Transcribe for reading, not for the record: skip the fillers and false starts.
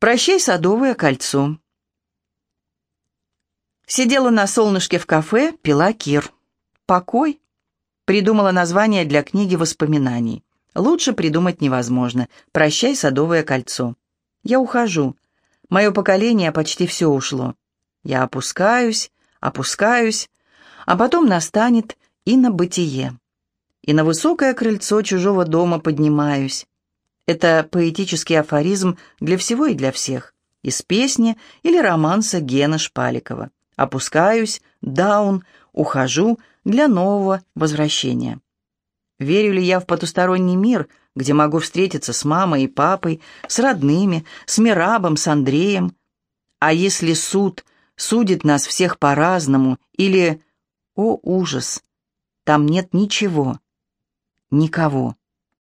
Прощай, Садовое кольцо. Сидела на солнышке в кафе, пила кир. Покой. Придумала название для книги воспоминаний. Лучше придумать невозможно. Прощай, Садовое кольцо. Я ухожу. Мое поколение почти все ушло. Я опускаюсь, опускаюсь, а потом настанет и на бытие. И на высокое крыльцо чужого дома поднимаюсь. Это поэтический афоризм для всего и для всех. Из песни или романса Гены Шпаликова. Опускаюсь, даун, ухожу для нового возвращения. Верю ли я в потусторонний мир, где могу встретиться с мамой и папой, с родными, с Мирабом, с Андреем? А если суд судит нас всех по-разному, или, о ужас, там нет ничего, никого?